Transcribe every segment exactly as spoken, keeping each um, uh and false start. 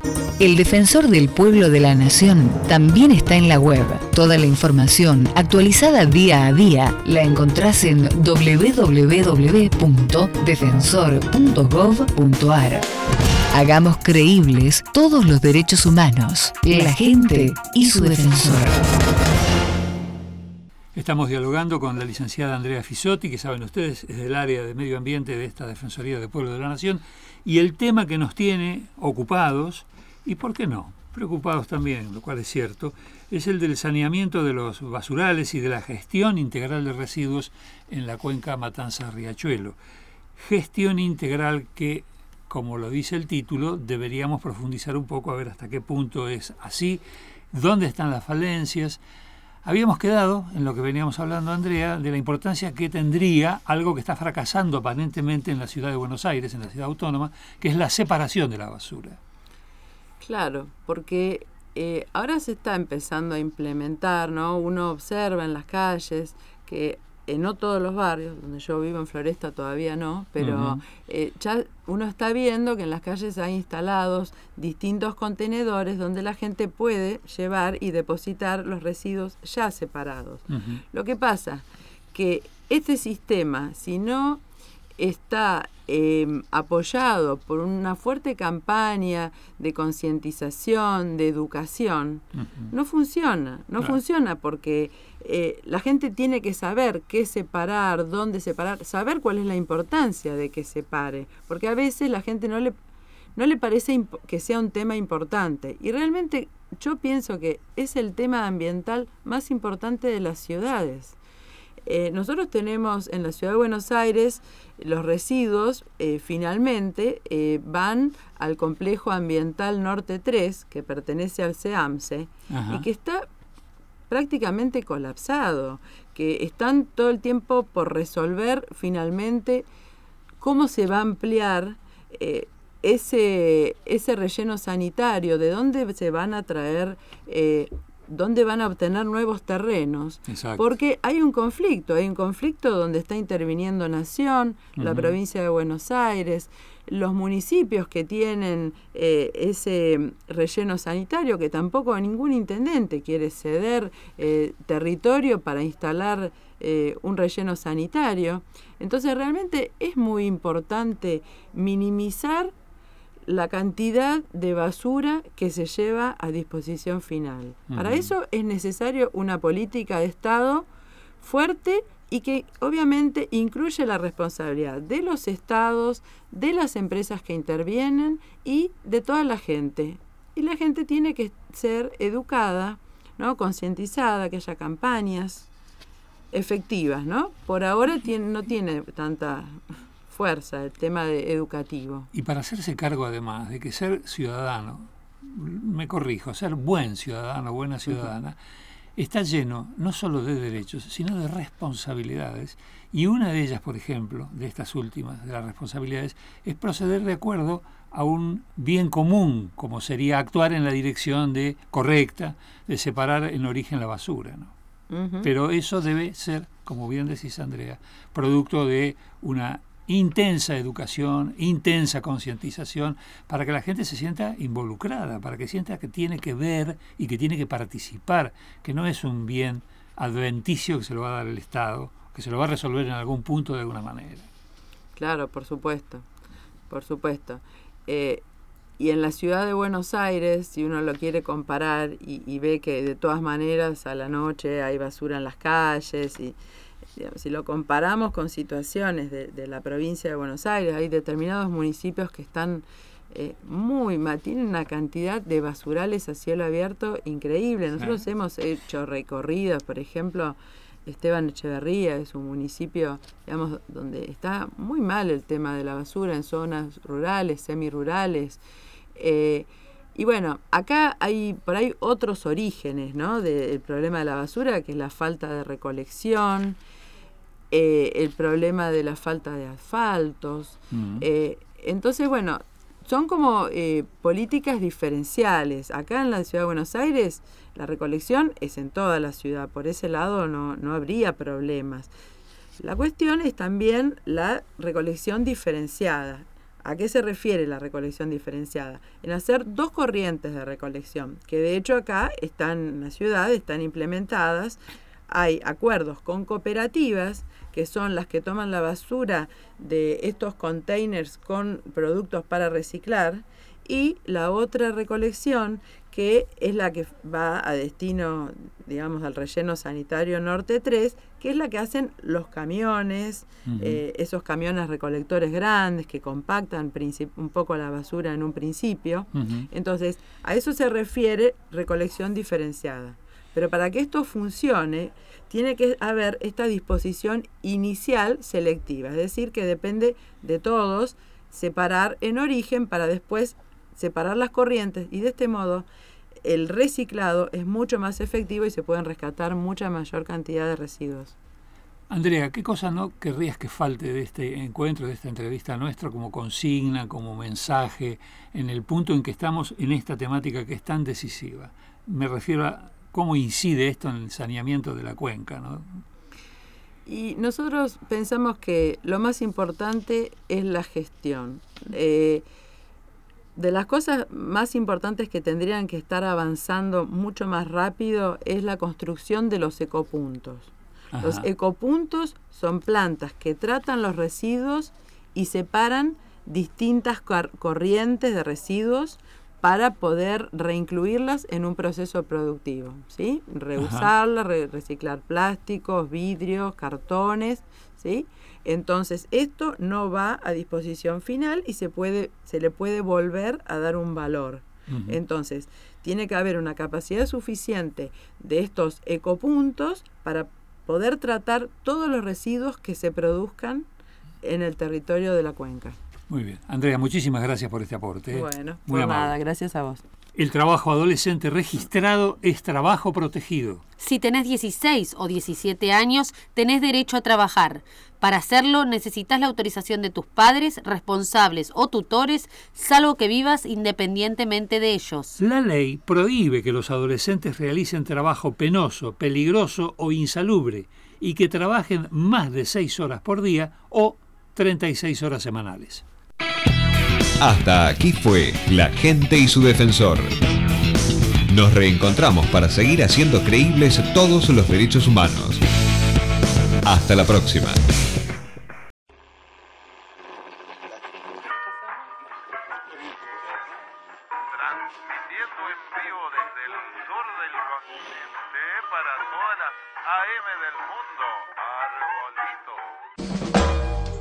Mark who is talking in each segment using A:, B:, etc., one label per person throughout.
A: El Defensor del Pueblo de la Nación también está en la web. Toda la información actualizada día a día la encontrás en doble u doble u doble u punto defensor punto gov punto ar. Hagamos creíbles todos los derechos humanos, la gente y su defensor.
B: Estamos dialogando con la licenciada Andrea Fisotti, que saben ustedes es del área de medio ambiente de esta Defensoría del Pueblo de la Nación, y el tema que nos tiene ocupados, y por qué no, preocupados también, lo cual es cierto, es el del saneamiento de los basurales y de la gestión integral de residuos en la cuenca Matanzas-Riachuelo. Gestión integral que, como lo dice el título, deberíamos profundizar un poco a ver hasta qué punto es así, dónde están las falencias. Habíamos quedado, en lo que veníamos hablando, Andrea, de la importancia que tendría algo que está fracasando aparentemente en la ciudad de Buenos Aires, en la ciudad autónoma, que es la separación de la basura.
C: Claro, porque eh, ahora se está empezando a implementar, ¿no? Uno observa en las calles que eh, no todos los barrios, donde yo vivo en Floresta todavía no, pero uh-huh. eh, ya uno está viendo que en las calles hay instalados distintos contenedores donde la gente puede llevar y depositar los residuos ya separados. Uh-huh. Lo que pasa que este sistema, si no está eh, apoyado por una fuerte campaña de concientización, de educación, uh-huh. no funciona, no claro. funciona porque eh, la gente tiene que saber qué separar, dónde separar, saber cuál es la importancia de que separe, porque a veces la gente no le, no le parece imp- que sea un tema importante, y realmente yo pienso que es el tema ambiental más importante de las ciudades. Eh, nosotros tenemos en la ciudad de Buenos Aires los residuos eh, finalmente eh, van al complejo ambiental Norte tres, que pertenece al SEAMSE, Ajá. y que está prácticamente colapsado, que están todo el tiempo por resolver finalmente cómo se va a ampliar eh, ese, ese relleno sanitario, de dónde se van a traer eh, dónde van a obtener nuevos terrenos. Exacto. Porque hay un conflicto, hay un conflicto donde está interviniendo Nación, uh-huh. la provincia de Buenos Aires, los municipios que tienen eh, ese relleno sanitario, que tampoco ningún intendente quiere ceder eh, territorio para instalar eh, un relleno sanitario. Entonces realmente es muy importante minimizar la cantidad de basura que se lleva a disposición final. Uh-huh. Para eso es necesario una política de Estado fuerte y que obviamente incluye la responsabilidad de los estados, de las empresas que intervienen y de toda la gente. Y la gente tiene que ser educada, ¿no? Concientizada, que haya campañas efectivas, ¿no? Por ahora tiene, no tiene tanta fuerza el tema de educativo.
B: Y para hacerse cargo además de que ser ciudadano, me corrijo, ser buen ciudadano, buena ciudadana, uh-huh. está lleno no solo de derechos, sino de responsabilidades. Y una de ellas, por ejemplo, de estas últimas, de las responsabilidades, es proceder de acuerdo a un bien común, como sería actuar en la dirección de correcta, de separar en origen la basura, ¿no? Uh-huh. Pero eso debe ser, como bien decís, Andrea, producto de una intensa educación, intensa concientización, para que la gente se sienta involucrada, para que sienta que tiene que ver y que tiene que participar, que no es un bien adventicio que se lo va a dar el Estado, que se lo va a resolver en algún punto de alguna manera.
C: Claro, por supuesto, por supuesto. Eh, y en la ciudad de Buenos Aires, si uno lo quiere comparar y, y ve que de todas maneras a la noche hay basura en las calles y si lo comparamos con situaciones de, de la provincia de Buenos Aires, hay determinados municipios que están eh, muy mal, tienen una cantidad de basurales a cielo abierto increíble. Nosotros sí. hemos hecho recorridos, por ejemplo, Esteban Echeverría es un municipio, digamos, donde está muy mal el tema de la basura en zonas rurales, semirurales. Eh, y bueno, acá hay por ahí otros orígenes, ¿no? del problema de la basura, que es la falta de recolección, Eh, el problema de la falta de asfaltos. Uh-huh. Eh, entonces, bueno, son como eh, políticas diferenciales. Acá en la ciudad de Buenos Aires la recolección es en toda la ciudad, por ese lado no, no habría problemas. La cuestión es también la recolección diferenciada. ¿A qué se refiere la recolección diferenciada? En hacer dos corrientes de recolección, que de hecho acá están en la ciudad, están implementadas. Hay acuerdos con cooperativas, que son las que toman la basura de estos containers con productos para reciclar, y la otra recolección, que es la que va a destino, digamos, al relleno sanitario Norte tres, que es la que hacen los camiones, uh-huh. eh, esos camiones recolectores grandes que compactan princip- un poco la basura en un principio. Uh-huh. Entonces, a eso se refiere recolección diferenciada. Pero para que esto funcione, tiene que haber esta disposición inicial selectiva, es decir, que depende de todos separar en origen para después separar las corrientes, y de este modo el reciclado es mucho más efectivo y se pueden rescatar mucha mayor cantidad de residuos.
B: Andrea, ¿qué cosa no querrías que falte de este encuentro, de esta entrevista nuestra, como consigna, como mensaje, en el punto en que estamos en esta temática que es tan decisiva? Me refiero a cómo incide esto en el saneamiento de la cuenca, ¿no?
C: Y nosotros pensamos que lo más importante es la gestión. Eh, De las cosas más importantes que tendrían que estar avanzando mucho más rápido es la construcción de los ecopuntos. Ajá. Los ecopuntos son plantas que tratan los residuos y separan distintas cor- corrientes de residuos para poder reincluirlas en un proceso productivo, ¿sí? Reusarlas, re- reciclar plásticos, vidrios, cartones, ¿sí? Entonces, esto no va a disposición final y se puede, se le puede volver a dar un valor. Uh-huh. Entonces, tiene que haber una capacidad suficiente de estos ecopuntos para poder tratar todos los residuos que se produzcan en el territorio de la cuenca.
B: Muy bien. Andrea, muchísimas gracias por este aporte. ¿eh?
C: Bueno,
B: Muy
C: por
B: amable.
C: nada, gracias a vos.
B: El trabajo adolescente registrado es trabajo protegido.
D: Si tenés dieciséis o diecisiete años, tenés derecho a trabajar. Para hacerlo, necesitas la autorización de tus padres, responsables o tutores, salvo que vivas independientemente de ellos.
B: La ley prohíbe que los adolescentes realicen trabajo penoso, peligroso o insalubre y que trabajen más de seis horas por día o treinta y seis horas semanales.
E: Hasta aquí fue La Gente y su Defensor. Nos reencontramos para seguir haciendo creíbles todos los derechos humanos. Hasta la próxima.
F: Transmitiendo en vivo desde el sur del continente para todas las A M del mundo. Arbolito.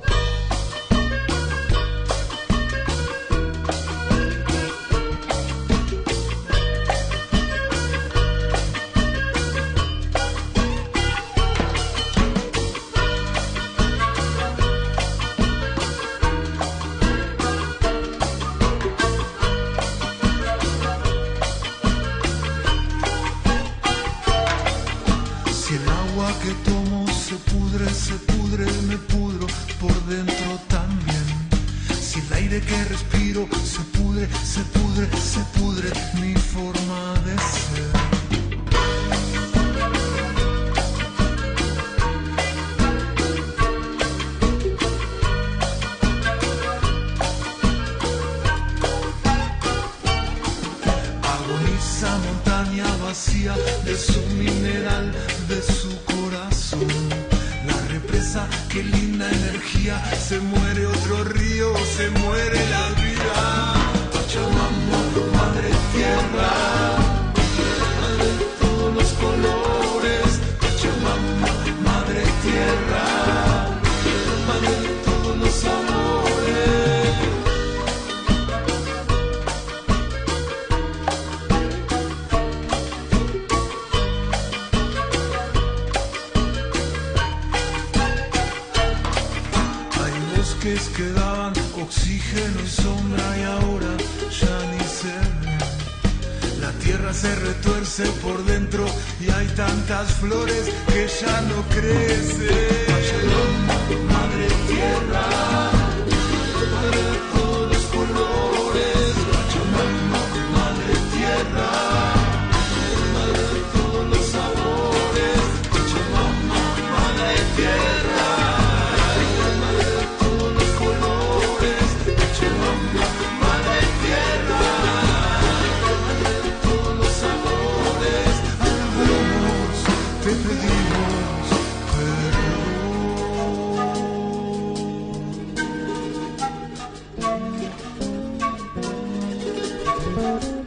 G: Que tomo se pudre, se pudre, me pudro por dentro también. Si el aire que respiro se pudre, se pudre, se pudre mi forma de ser. Agoniza montaña vacía de su mineral, de su corazón. La represa, qué linda energía. Se muere otro río, se muere la vida. Pachamama, madre tierra, madre de todos los colores. Pachamama, madre tierra, madre de todos los sabores. Que daban oxígeno y sombra y ahora ya ni se ven. La tierra se retuerce por dentro y hay tantas flores que ya no crecen. Madre tierra, madre de todos los colores. Pachamama, madre tierra, madre de todos los sabores. Pachamama, madre tierra, madre de todos los colores. Thank you.